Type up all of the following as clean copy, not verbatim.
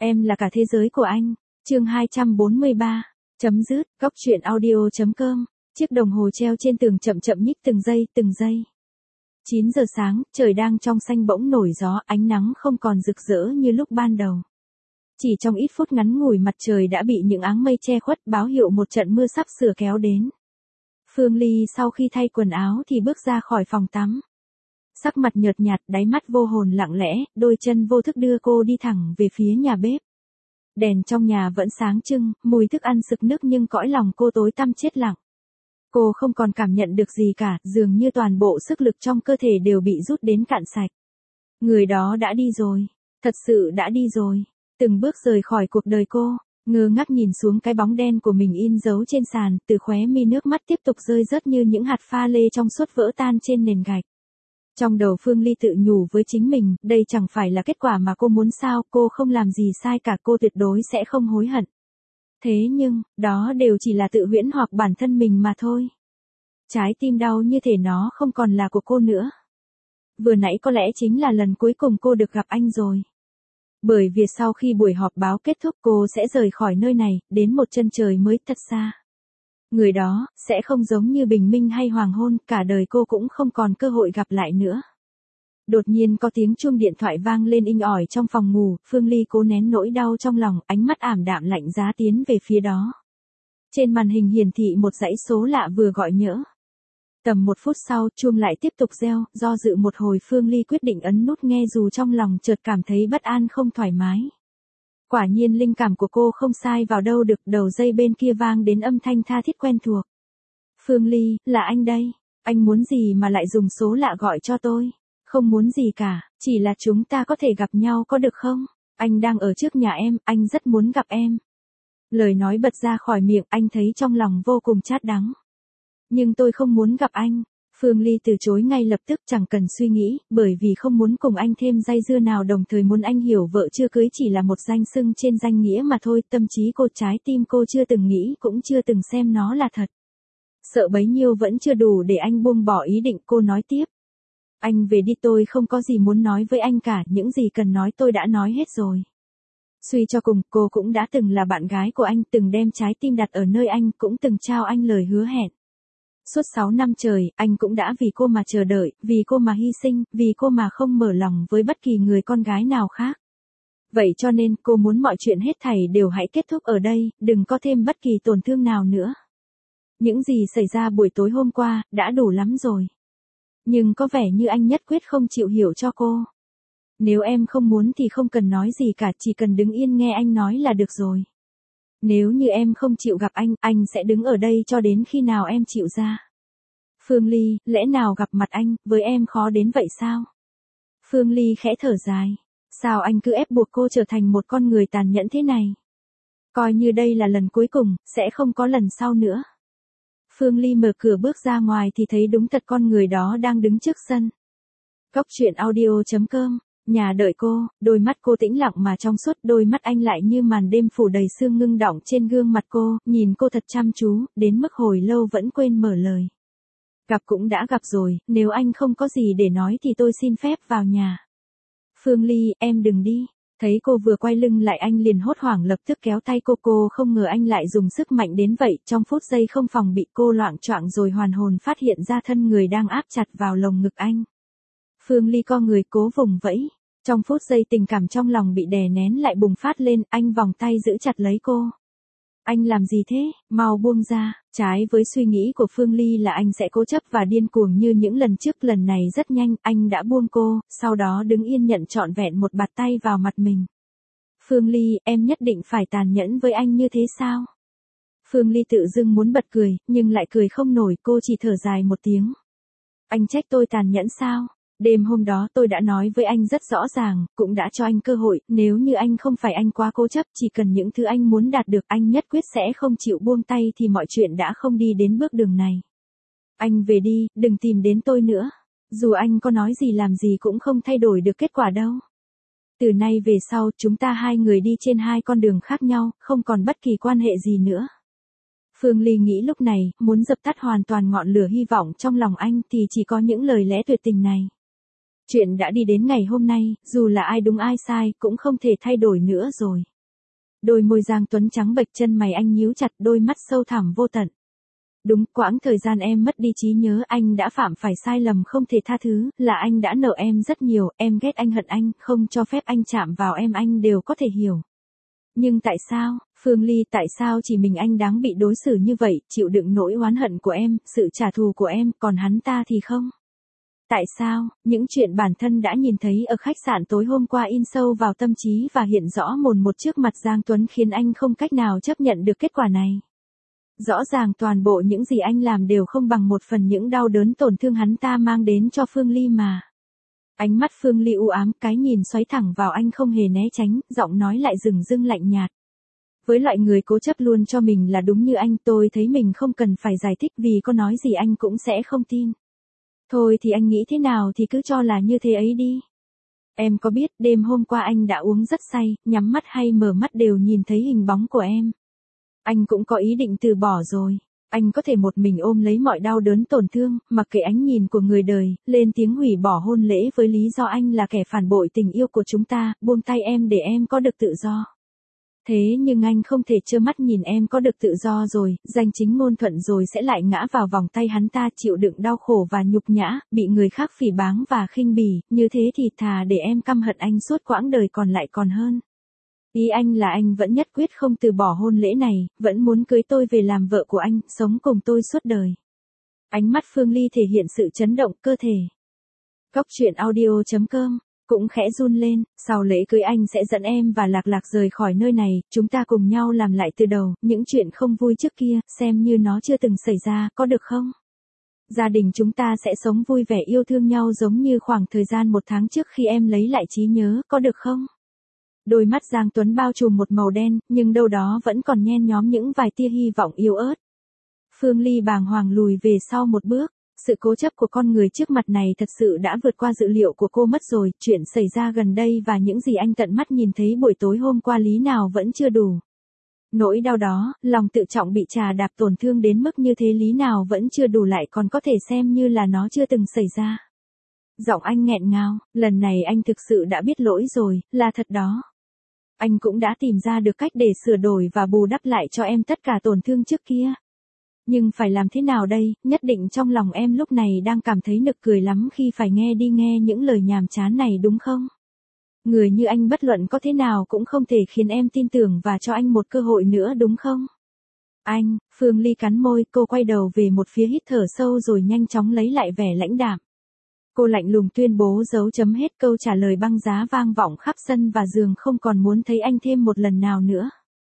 Em là cả thế giới của anh. Chương 243. Chấm dứt. Góc truyện audio.com. Chiếc đồng hồ treo trên tường chậm chậm nhích từng giây từng giây. 9 giờ sáng, trời đang trong xanh bỗng nổi gió, ánh nắng không còn rực rỡ như lúc ban đầu. Chỉ trong ít phút ngắn ngủi mặt trời đã bị những áng mây che khuất báo hiệu một trận mưa sắp sửa kéo đến. Phương Ly sau khi thay quần áo thì bước ra khỏi phòng tắm. Sắc mặt nhợt nhạt, đáy mắt vô hồn lặng lẽ, đôi chân vô thức đưa cô đi thẳng về phía nhà bếp. Đèn trong nhà vẫn sáng trưng, mùi thức ăn sực nức nhưng cõi lòng cô tối tăm chết lặng. Cô không còn cảm nhận được gì cả, dường như toàn bộ sức lực trong cơ thể đều bị rút đến cạn sạch. Người đó đã đi rồi, thật sự đã đi rồi, từng bước rời khỏi cuộc đời cô, ngơ ngác nhìn xuống cái bóng đen của mình in dấu trên sàn, từ khóe mi nước mắt tiếp tục rơi rớt như những hạt pha lê trong suốt vỡ tan trên nền gạch. Trong đầu Phương Ly tự nhủ với chính mình, đây chẳng phải là kết quả mà cô muốn sao, cô không làm gì sai cả, cô tuyệt đối sẽ không hối hận. Thế nhưng, đó đều chỉ là tự huyễn hoặc bản thân mình mà thôi. Trái tim đau như thể nó không còn là của cô nữa. Vừa nãy có lẽ chính là lần cuối cùng cô được gặp anh rồi. Bởi vì sau khi buổi họp báo kết thúc cô sẽ rời khỏi nơi này, đến một chân trời mới thật xa. Người đó, sẽ không giống như bình minh hay hoàng hôn, cả đời cô cũng không còn cơ hội gặp lại nữa. Đột nhiên có tiếng chuông điện thoại vang lên inh ỏi trong phòng ngủ, Phương Ly cố nén nỗi đau trong lòng, ánh mắt ảm đạm lạnh giá tiến về phía đó. Trên màn hình hiển thị một dãy số lạ vừa gọi nhỡ. Tầm 1 phút sau, chuông lại tiếp tục reo, do dự một hồi Phương Ly quyết định ấn nút nghe dù trong lòng chợt cảm thấy bất an không thoải mái. Quả nhiên linh cảm của cô không sai vào đâu được, đầu dây bên kia vang đến âm thanh tha thiết quen thuộc. Phương Ly, là anh đây, anh muốn gì mà lại dùng số lạ gọi cho tôi? Không muốn gì cả, chỉ là chúng ta có thể gặp nhau có được không? Anh đang ở trước nhà em, anh rất muốn gặp em. Lời nói bật ra khỏi miệng, anh thấy trong lòng vô cùng chát đắng. Nhưng tôi không muốn gặp anh. Phương Ly từ chối ngay lập tức, chẳng cần suy nghĩ, bởi vì không muốn cùng anh thêm dây dưa nào, đồng thời muốn anh hiểu vợ chưa cưới chỉ là một danh xưng trên danh nghĩa mà thôi, tâm trí cô, trái tim cô chưa từng nghĩ cũng chưa từng xem nó là thật. Sợ bấy nhiêu vẫn chưa đủ để anh buông bỏ ý định, cô nói tiếp. Anh về đi, tôi không có gì muốn nói với anh cả, những gì cần nói tôi đã nói hết rồi. Suy cho cùng, cô cũng đã từng là bạn gái của anh, từng đem trái tim đặt ở nơi anh, cũng từng trao anh lời hứa hẹn. Suốt 6 năm trời, anh cũng đã vì cô mà chờ đợi, vì cô mà hy sinh, vì cô mà không mở lòng với bất kỳ người con gái nào khác. Vậy cho nên cô muốn mọi chuyện hết thảy đều hãy kết thúc ở đây, đừng có thêm bất kỳ tổn thương nào nữa. Những gì xảy ra buổi tối hôm qua, đã đủ lắm rồi. Nhưng có vẻ như anh nhất quyết không chịu hiểu cho cô. Nếu em không muốn thì không cần nói gì cả, chỉ cần đứng yên nghe anh nói là được rồi. Nếu như em không chịu gặp anh sẽ đứng ở đây cho đến khi nào em chịu ra. Phương Ly, lẽ nào gặp mặt anh, với em khó đến vậy sao? Phương Ly khẽ thở dài. Sao anh cứ ép buộc cô trở thành một con người tàn nhẫn thế này? Coi như đây là lần cuối cùng, sẽ không có lần sau nữa. Phương Ly mở cửa bước ra ngoài thì thấy đúng thật con người đó đang đứng trước sân. Góc truyện audio.com. Nhà đợi cô, đôi mắt cô tĩnh lặng mà trong suốt, đôi mắt anh lại như màn đêm phủ đầy sương ngưng đọng trên gương mặt cô, nhìn cô thật chăm chú, đến mức hồi lâu vẫn quên mở lời. Gặp cũng đã gặp rồi, nếu anh không có gì để nói thì tôi xin phép vào nhà. Phương Ly, em đừng đi. Thấy cô vừa quay lưng lại anh liền hốt hoảng lập tức kéo tay cô không ngờ anh lại dùng sức mạnh đến vậy, trong phút giây không phòng bị cô loạng choạng rồi hoàn hồn phát hiện ra thân người đang áp chặt vào lồng ngực anh. Phương Ly co người cố vùng vẫy, trong phút giây tình cảm trong lòng bị đè nén lại bùng phát lên, anh vòng tay giữ chặt lấy cô. Anh làm gì thế, mau buông ra, trái với suy nghĩ của Phương Ly là anh sẽ cố chấp và điên cuồng như những lần trước, lần này rất nhanh, anh đã buông cô, sau đó đứng yên nhận trọn vẹn một bạt tay vào mặt mình. Phương Ly, em nhất định phải tàn nhẫn với anh như thế sao? Phương Ly tự dưng muốn bật cười, nhưng lại cười không nổi, cô chỉ thở dài một tiếng. Anh trách tôi tàn nhẫn sao? Đêm hôm đó tôi đã nói với anh rất rõ ràng, cũng đã cho anh cơ hội, nếu như anh không phải anh quá cố chấp, chỉ cần những thứ anh muốn đạt được anh nhất quyết sẽ không chịu buông tay thì mọi chuyện đã không đi đến bước đường này. Anh về đi, đừng tìm đến tôi nữa. Dù anh có nói gì làm gì cũng không thay đổi được kết quả đâu. Từ nay về sau, chúng ta hai người đi trên hai con đường khác nhau, không còn bất kỳ quan hệ gì nữa. Phương Ly nghĩ lúc này, muốn dập tắt hoàn toàn ngọn lửa hy vọng trong lòng anh thì chỉ có những lời lẽ tuyệt tình này. Chuyện đã đi đến ngày hôm nay, dù là ai đúng ai sai, cũng không thể thay đổi nữa rồi. Đôi môi Giang Tuấn trắng bệch, chân mày anh nhíu chặt, đôi mắt sâu thẳm vô tận. Đúng, quãng thời gian em mất đi trí nhớ, anh đã phạm phải sai lầm không thể tha thứ, là anh đã nợ em rất nhiều, em ghét anh, hận anh, không cho phép anh chạm vào em, anh đều có thể hiểu. Nhưng tại sao, Phương Ly, tại sao chỉ mình anh đáng bị đối xử như vậy, chịu đựng nỗi oán hận của em, sự trả thù của em, còn hắn ta thì không? Tại sao, những chuyện bản thân đã nhìn thấy ở khách sạn tối hôm qua in sâu vào tâm trí và hiện rõ mồn một trước mặt Giang Tuấn khiến anh không cách nào chấp nhận được kết quả này? Rõ ràng toàn bộ những gì anh làm đều không bằng một phần những đau đớn tổn thương hắn ta mang đến cho Phương Ly mà. Ánh mắt Phương Ly u ám, cái nhìn xoáy thẳng vào anh không hề né tránh, giọng nói lại dửng dưng lạnh nhạt. Với loại người cố chấp luôn cho mình là đúng như anh, tôi thấy mình không cần phải giải thích, vì có nói gì anh cũng sẽ không tin. Thôi thì anh nghĩ thế nào thì cứ cho là như thế ấy đi. Em có biết đêm hôm qua anh đã uống rất say, nhắm mắt hay mở mắt đều nhìn thấy hình bóng của em. Anh cũng có ý định từ bỏ rồi. Anh có thể một mình ôm lấy mọi đau đớn tổn thương, mặc kệ ánh nhìn của người đời, lên tiếng hủy bỏ hôn lễ với lý do anh là kẻ phản bội tình yêu của chúng ta, buông tay em để em có được tự do. Thế nhưng anh không thể trơ mắt nhìn em có được tự do rồi, danh chính ngôn thuận rồi sẽ lại ngã vào vòng tay hắn ta, chịu đựng đau khổ và nhục nhã, bị người khác phỉ báng và khinh bỉ, như thế thì thà để em căm hận anh suốt quãng đời còn lại còn hơn. Ý anh là anh vẫn nhất quyết không từ bỏ hôn lễ này, vẫn muốn cưới tôi về làm vợ của anh, sống cùng tôi suốt đời. Ánh mắt Phương Ly thể hiện sự chấn động, cơ thể. Cóc truyện audio.com cũng khẽ run lên, sau lễ cưới anh sẽ dẫn em và Lạc Lạc rời khỏi nơi này, chúng ta cùng nhau làm lại từ đầu, những chuyện không vui trước kia, xem như nó chưa từng xảy ra, có được không? Gia đình chúng ta sẽ sống vui vẻ yêu thương nhau giống như khoảng thời gian 1 tháng trước khi em lấy lại trí nhớ, có được không? Đôi mắt Giang Tuấn bao trùm một màu đen, nhưng đâu đó vẫn còn nhen nhóm những vài tia hy vọng yếu ớt. Phương Ly bàng hoàng lùi về sau một bước. Sự cố chấp của con người trước mặt này thật sự đã vượt qua dự liệu của cô mất rồi, chuyện xảy ra gần đây và những gì anh tận mắt nhìn thấy buổi tối hôm qua lý nào vẫn chưa đủ. Nỗi đau đó, lòng tự trọng bị trà đạp tổn thương đến mức như thế lý nào vẫn chưa đủ, lại còn có thể xem như là nó chưa từng xảy ra. Giọng anh nghẹn ngào, lần này anh thực sự đã biết lỗi rồi, là thật đó. Anh cũng đã tìm ra được cách để sửa đổi và bù đắp lại cho em tất cả tổn thương trước kia. Nhưng phải làm thế nào đây, nhất định trong lòng em lúc này đang cảm thấy nực cười lắm khi phải nghe những lời nhàm chán này đúng không? Người như anh bất luận có thế nào cũng không thể khiến em tin tưởng và cho anh một cơ hội nữa đúng không? Anh, Phương Ly cắn môi, cô quay đầu về một phía hít thở sâu rồi nhanh chóng lấy lại vẻ lãnh đạm. Cô lạnh lùng tuyên bố dấu chấm hết, câu trả lời băng giá vang vọng khắp sân và giường, không còn muốn thấy anh thêm một lần nào nữa.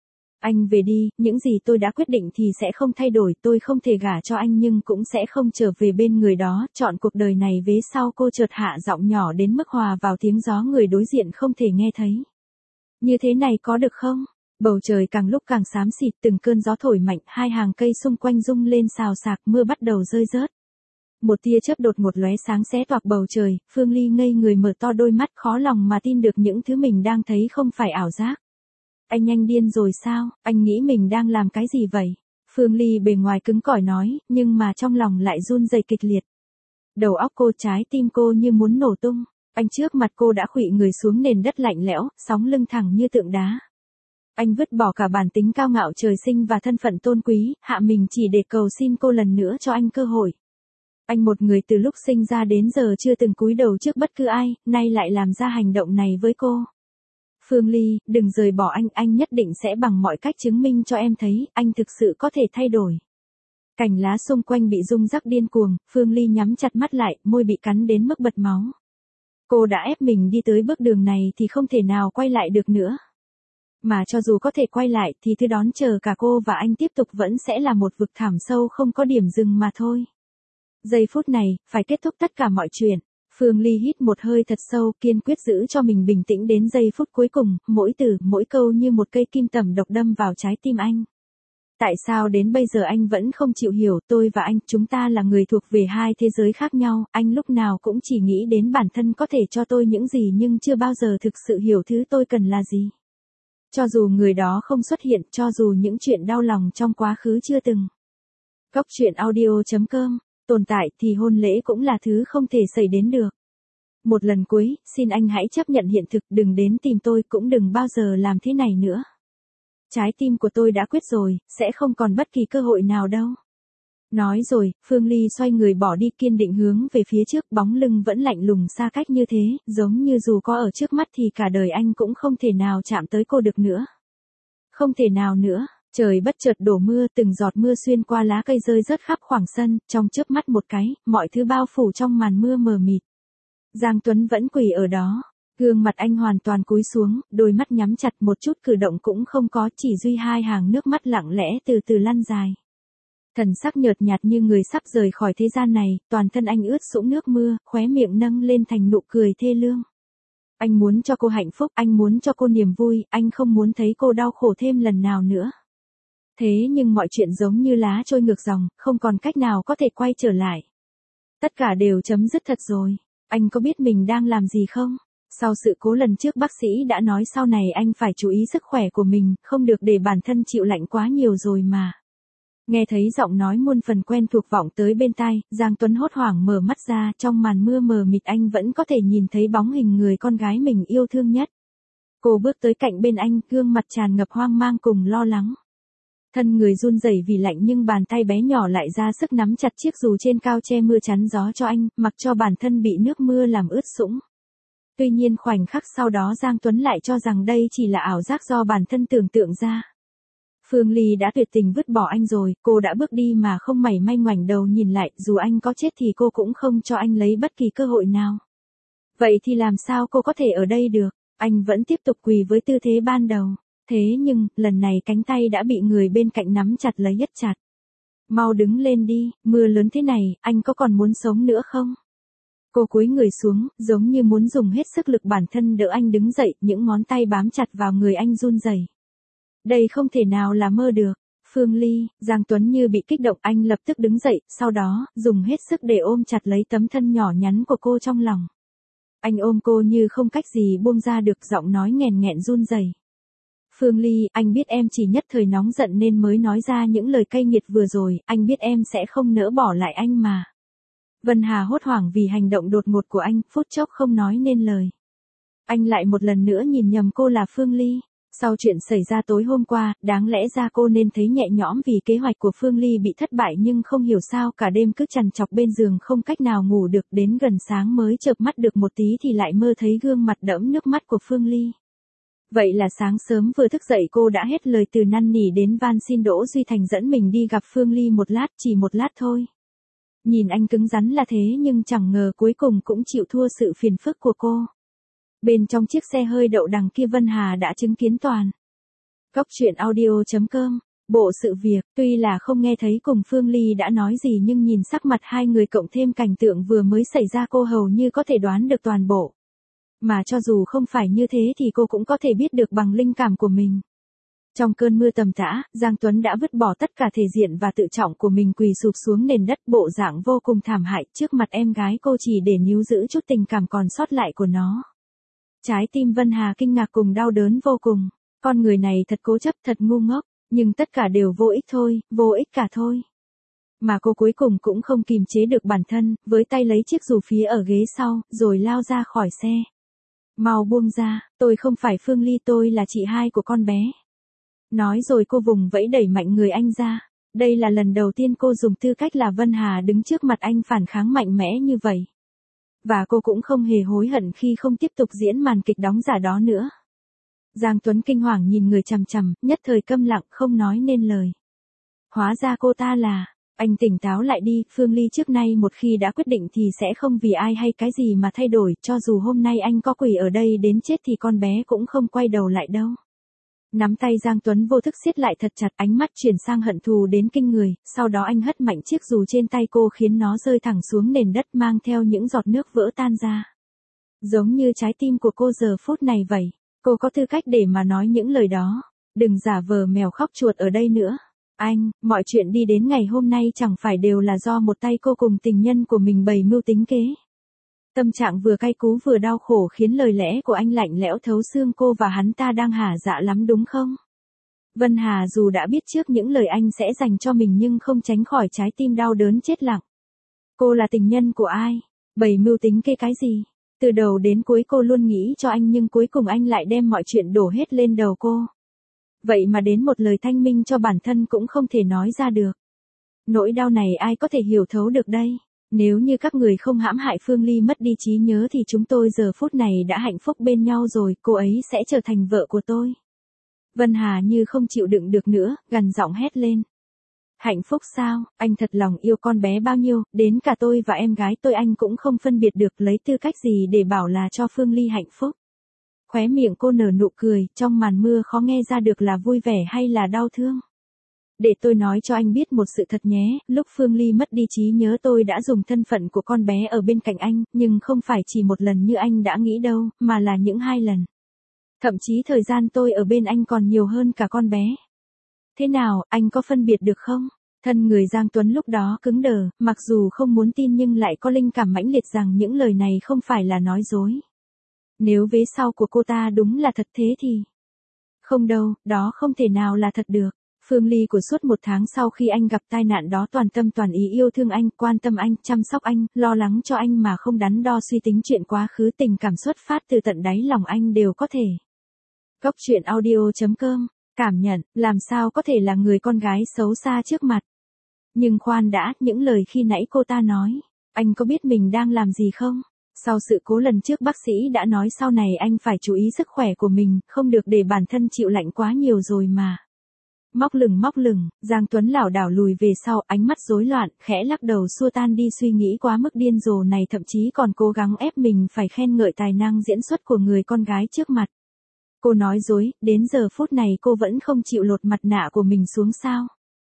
Anh về đi, những gì tôi đã quyết định thì sẽ không thay đổi, tôi không thể gả cho anh nhưng cũng sẽ không trở về bên người đó, chọn cuộc đời này vế sau. Cô chợt hạ giọng nhỏ đến mức hòa vào tiếng gió người đối diện không thể nghe thấy. Như thế này có được không? Bầu trời càng lúc càng xám xịt, từng cơn gió thổi mạnh, hai hàng cây xung quanh rung lên xào xạc, mưa bắt đầu rơi rớt. Một tia chớp đột ngột lóe sáng xé toạc bầu trời, Phương Ly ngây người mở to đôi mắt, khó lòng mà tin được những thứ mình đang thấy không phải ảo giác. Anh nhanh điên rồi sao, anh nghĩ mình đang làm cái gì vậy? Phương Ly bề ngoài cứng cỏi nói, nhưng mà trong lòng lại run rẩy kịch liệt. Đầu óc cô, trái tim cô như muốn nổ tung. Anh trước mặt cô đã khuỵu người xuống nền đất lạnh lẽo, sóng lưng thẳng như tượng đá. Anh vứt bỏ cả bản tính cao ngạo trời sinh và thân phận tôn quý, hạ mình chỉ để cầu xin cô lần nữa cho anh cơ hội. Anh, một người từ lúc sinh ra đến giờ chưa từng cúi đầu trước bất cứ ai, nay lại làm ra hành động này với cô. Phương Ly, đừng rời bỏ anh nhất định sẽ bằng mọi cách chứng minh cho em thấy, anh thực sự có thể thay đổi. Cành lá xung quanh bị rung rắc điên cuồng, Phương Ly nhắm chặt mắt lại, môi bị cắn đến mức bật máu. Cô đã ép mình đi tới bước đường này thì không thể nào quay lại được nữa. Mà cho dù có thể quay lại thì thứ đón chờ cả cô và anh tiếp tục vẫn sẽ là một vực thẳm sâu không có điểm dừng mà thôi. Giây phút này, phải kết thúc tất cả mọi chuyện. Phương Ly hít một hơi thật sâu, kiên quyết giữ cho mình bình tĩnh đến giây phút cuối cùng, mỗi từ, mỗi câu như một cây kim tầm độc đâm vào trái tim anh. Tại sao đến bây giờ anh vẫn không chịu hiểu, tôi và anh, chúng ta là người thuộc về hai thế giới khác nhau, anh lúc nào cũng chỉ nghĩ đến bản thân có thể cho tôi những gì nhưng chưa bao giờ thực sự hiểu thứ tôi cần là gì. Cho dù người đó không xuất hiện, cho dù những chuyện đau lòng trong quá khứ chưa từng. Cóc truyện audio.com tồn tại thì hôn lễ cũng là thứ không thể xảy đến được. Một lần cuối, xin anh hãy chấp nhận hiện thực, đừng đến tìm tôi, cũng đừng bao giờ làm thế này nữa. Trái tim của tôi đã quyết rồi, sẽ không còn bất kỳ cơ hội nào đâu. Nói rồi, Phương Ly xoay người bỏ đi kiên định hướng về phía trước, bóng lưng vẫn lạnh lùng xa cách như thế, giống như dù có ở trước mắt thì cả đời anh cũng không thể nào chạm tới cô được nữa. Không thể nào nữa, trời bất chợt đổ mưa, từng giọt mưa xuyên qua lá cây rơi rớt khắp khoảng sân, trong chớp mắt một cái, mọi thứ bao phủ trong màn mưa mờ mịt. Giang Tuấn vẫn quỳ ở đó, gương mặt anh hoàn toàn cúi xuống, đôi mắt nhắm chặt, một chút cử động cũng không có, chỉ duy hai hàng nước mắt lặng lẽ từ từ lăn dài. Thần sắc nhợt nhạt như người sắp rời khỏi thế gian này, toàn thân anh ướt sũng nước mưa, khóe miệng nâng lên thành nụ cười thê lương. Anh muốn cho cô hạnh phúc, anh muốn cho cô niềm vui, anh không muốn thấy cô đau khổ thêm lần nào nữa. Thế nhưng mọi chuyện giống như lá trôi ngược dòng, không còn cách nào có thể quay trở lại. Tất cả đều chấm dứt thật rồi. Anh có biết mình đang làm gì không? Sau sự cố lần trước bác sĩ đã nói sau này anh phải chú ý sức khỏe của mình, không được để bản thân chịu lạnh quá nhiều rồi mà. Nghe thấy giọng nói muôn phần quen thuộc vọng tới bên tai, Giang Tuấn hốt hoảng mở mắt ra, trong màn mưa mờ mịt anh vẫn có thể nhìn thấy bóng hình người con gái mình yêu thương nhất. Cô bước tới cạnh bên anh, gương mặt tràn ngập hoang mang cùng lo lắng. Thân người run rẩy vì lạnh nhưng bàn tay bé nhỏ lại ra sức nắm chặt chiếc dù trên cao che mưa chắn gió cho anh, mặc cho bản thân bị nước mưa làm ướt sũng. Tuy nhiên khoảnh khắc sau đó Giang Tuấn lại cho rằng đây chỉ là ảo giác do bản thân tưởng tượng ra. Phương Ly đã tuyệt tình vứt bỏ anh rồi, cô đã bước đi mà không mảy may ngoảnh đầu nhìn lại, dù anh có chết thì cô cũng không cho anh lấy bất kỳ cơ hội nào. Vậy thì làm sao cô có thể ở đây được? Anh vẫn tiếp tục quỳ với tư thế ban đầu. Thế nhưng, lần này cánh tay đã bị người bên cạnh nắm chặt lấy rất chặt. Mau đứng lên đi, mưa lớn thế này, anh có còn muốn sống nữa không? Cô cúi người xuống, giống như muốn dùng hết sức lực bản thân đỡ anh đứng dậy, những ngón tay bám chặt vào người anh run rẩy. Đây không thể nào là mơ được. Phương Ly, Giang Tuấn như bị kích động, anh lập tức đứng dậy, sau đó, dùng hết sức để ôm chặt lấy tấm thân nhỏ nhắn của cô trong lòng. Anh ôm cô như không cách gì buông ra được, giọng nói nghẹn nghẹn run rẩy. Phương Ly, anh biết em chỉ nhất thời nóng giận nên mới nói ra những lời cay nghiệt vừa rồi, anh biết em sẽ không nỡ bỏ lại anh mà. Vân Hà hốt hoảng vì hành động đột ngột của anh, phút chốc không nói nên lời. Anh lại một lần nữa nhìn nhầm cô là Phương Ly. Sau chuyện xảy ra tối hôm qua, đáng lẽ ra cô nên thấy nhẹ nhõm vì kế hoạch của Phương Ly bị thất bại nhưng không hiểu sao cả đêm cứ trằn trọc bên giường không cách nào ngủ được, đến gần sáng mới chợp mắt được một tí thì lại mơ thấy gương mặt đẫm nước mắt của Phương Ly. Vậy là sáng sớm vừa thức dậy cô đã hết lời từ năn nỉ đến van xin Đỗ Duy Thành dẫn mình đi gặp Phương Ly một lát, chỉ một lát thôi. Nhìn anh cứng rắn là thế nhưng chẳng ngờ cuối cùng cũng chịu thua sự phiền phức của cô. Bên trong chiếc xe hơi đậu đằng kia Vân Hà đã chứng kiến toàn. Góc truyện audio.com. Bộ sự việc, tuy là không nghe thấy cùng Phương Ly đã nói gì nhưng nhìn sắc mặt hai người cộng thêm cảnh tượng vừa mới xảy ra cô hầu như có thể đoán được toàn bộ. Mà cho dù không phải như thế thì cô cũng có thể biết được bằng linh cảm của mình. Trong cơn mưa tầm tã, Giang Tuấn đã vứt bỏ tất cả thể diện và tự trọng của mình quỳ sụp xuống nền đất, bộ dạng vô cùng thảm hại trước mặt em gái cô chỉ để níu giữ chút tình cảm còn sót lại của nó. Trái tim Vân Hà kinh ngạc cùng đau đớn vô cùng. Con người này thật cố chấp, thật ngu ngốc, nhưng tất cả đều vô ích thôi, vô ích cả thôi. Mà cô cuối cùng cũng không kìm chế được bản thân, với tay lấy chiếc dù phía ở ghế sau, rồi lao ra khỏi xe. Mau buông ra, tôi không phải Phương Ly, tôi là chị hai của con bé. Nói rồi cô vùng vẫy đẩy mạnh người anh ra. Đây là lần đầu tiên cô dùng tư cách là Vân Hà đứng trước mặt anh phản kháng mạnh mẽ như vậy. Và cô cũng không hề hối hận khi không tiếp tục diễn màn kịch đóng giả đó nữa. Giang Tuấn kinh hoàng nhìn người chằm chằm, nhất thời câm lặng không nói nên lời. Hóa ra cô ta là, anh tỉnh táo lại đi, Phương Ly trước nay một khi đã quyết định thì sẽ không vì ai hay cái gì mà thay đổi, cho dù hôm nay anh có quỳ ở đây đến chết thì con bé cũng không quay đầu lại đâu. Nắm tay Giang Tuấn vô thức siết lại thật chặt, ánh mắt chuyển sang hận thù đến kinh người, sau đó anh hất mạnh chiếc dù trên tay cô khiến nó rơi thẳng xuống nền đất mang theo những giọt nước vỡ tan ra. Giống như trái tim của cô giờ phút này vậy, cô có tư cách để mà nói những lời đó. Đừng giả vờ mèo khóc chuột ở đây nữa. Anh, mọi chuyện đi đến ngày hôm nay chẳng phải đều là do một tay cô cùng tình nhân của mình bày mưu tính kế. Tâm trạng vừa cay cú vừa đau khổ khiến lời lẽ của anh lạnh lẽo thấu xương, cô và hắn ta đang hả dạ lắm đúng không? Vân Hà dù đã biết trước những lời anh sẽ dành cho mình nhưng không tránh khỏi trái tim đau đớn chết lặng. Cô là tình nhân của ai? Bày mưu tính kế cái gì? Từ đầu đến cuối cô luôn nghĩ cho anh nhưng cuối cùng anh lại đem mọi chuyện đổ hết lên đầu cô. Vậy mà đến một lời thanh minh cho bản thân cũng không thể nói ra được. Nỗi đau này ai có thể hiểu thấu được đây? Nếu như các người không hãm hại Phương Ly mất đi trí nhớ thì chúng tôi giờ phút này đã hạnh phúc bên nhau rồi, cô ấy sẽ trở thành vợ của tôi. Vân Hà như không chịu đựng được nữa, gằn giọng hét lên. Hạnh phúc sao, anh thật lòng yêu con bé bao nhiêu, đến cả tôi và em gái tôi anh cũng không phân biệt được, lấy tư cách gì để bảo là cho Phương Ly hạnh phúc. Khóe miệng cô nở nụ cười, trong màn mưa khó nghe ra được là vui vẻ hay là đau thương. Để tôi nói cho anh biết một sự thật nhé, lúc Phương Ly mất đi trí nhớ tôi đã dùng thân phận của con bé ở bên cạnh anh, nhưng không phải chỉ một lần như anh đã nghĩ đâu, mà là những 2 lần. Thậm chí thời gian tôi ở bên anh còn nhiều hơn cả con bé. Thế nào, anh có phân biệt được không? Thân người Giang Tuấn lúc đó cứng đờ, mặc dù không muốn tin nhưng lại có linh cảm mãnh liệt rằng những lời này không phải là nói dối. Nếu vế sau của cô ta đúng là thật thế thì... Không đâu, đó không thể nào là thật được. Phương Ly của suốt 1 tháng sau khi anh gặp tai nạn đó toàn tâm toàn ý yêu thương anh, quan tâm anh, chăm sóc anh, lo lắng cho anh mà không đắn đo suy tính chuyện quá khứ, tình cảm xuất phát từ tận đáy lòng anh đều có thể. Cốc truyện audio.com, cảm nhận, làm sao có thể là người con gái xấu xa trước mặt. Nhưng khoan đã, những lời khi nãy cô ta nói, anh có biết mình đang làm gì không? Sau sự cố lần trước bác sĩ đã nói sau này anh phải chú ý sức khỏe của mình, không được để bản thân chịu lạnh quá nhiều rồi mà. Móc lửng, Giang Tuấn lảo đảo lùi về sau, ánh mắt rối loạn, khẽ lắc đầu xua tan đi suy nghĩ quá mức điên rồ này, thậm chí còn cố gắng ép mình phải khen ngợi tài năng diễn xuất của người con gái trước mặt. Cô nói dối, đến giờ phút này cô vẫn không chịu lột mặt nạ của mình xuống sao?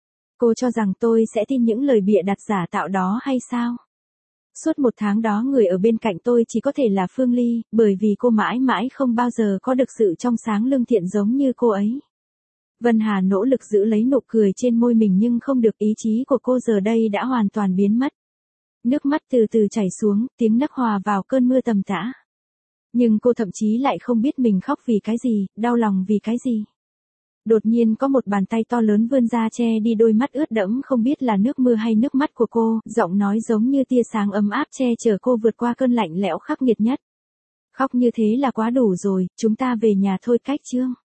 Cô cho rằng tôi sẽ tin những lời bịa đặt giả tạo đó hay sao? Suốt 1 tháng đó người ở bên cạnh tôi chỉ có thể là Phương Ly, bởi vì cô mãi mãi không bao giờ có được sự trong sáng lương thiện giống như cô ấy. Vân Hà nỗ lực giữ lấy nụ cười trên môi mình nhưng không được, ý chí của cô giờ đây đã hoàn toàn biến mất. Nước mắt từ từ chảy xuống, tiếng nấc hòa vào cơn mưa tầm tã. Nhưng cô thậm chí lại không biết mình khóc vì cái gì, đau lòng vì cái gì. Đột nhiên có một bàn tay to lớn vươn ra che đi đôi mắt ướt đẫm, không biết là nước mưa hay nước mắt của cô, giọng nói giống như tia sáng ấm áp che chở cô vượt qua cơn lạnh lẽo khắc nghiệt nhất. Khóc như thế là quá đủ rồi, chúng ta về nhà thôi. Cách chương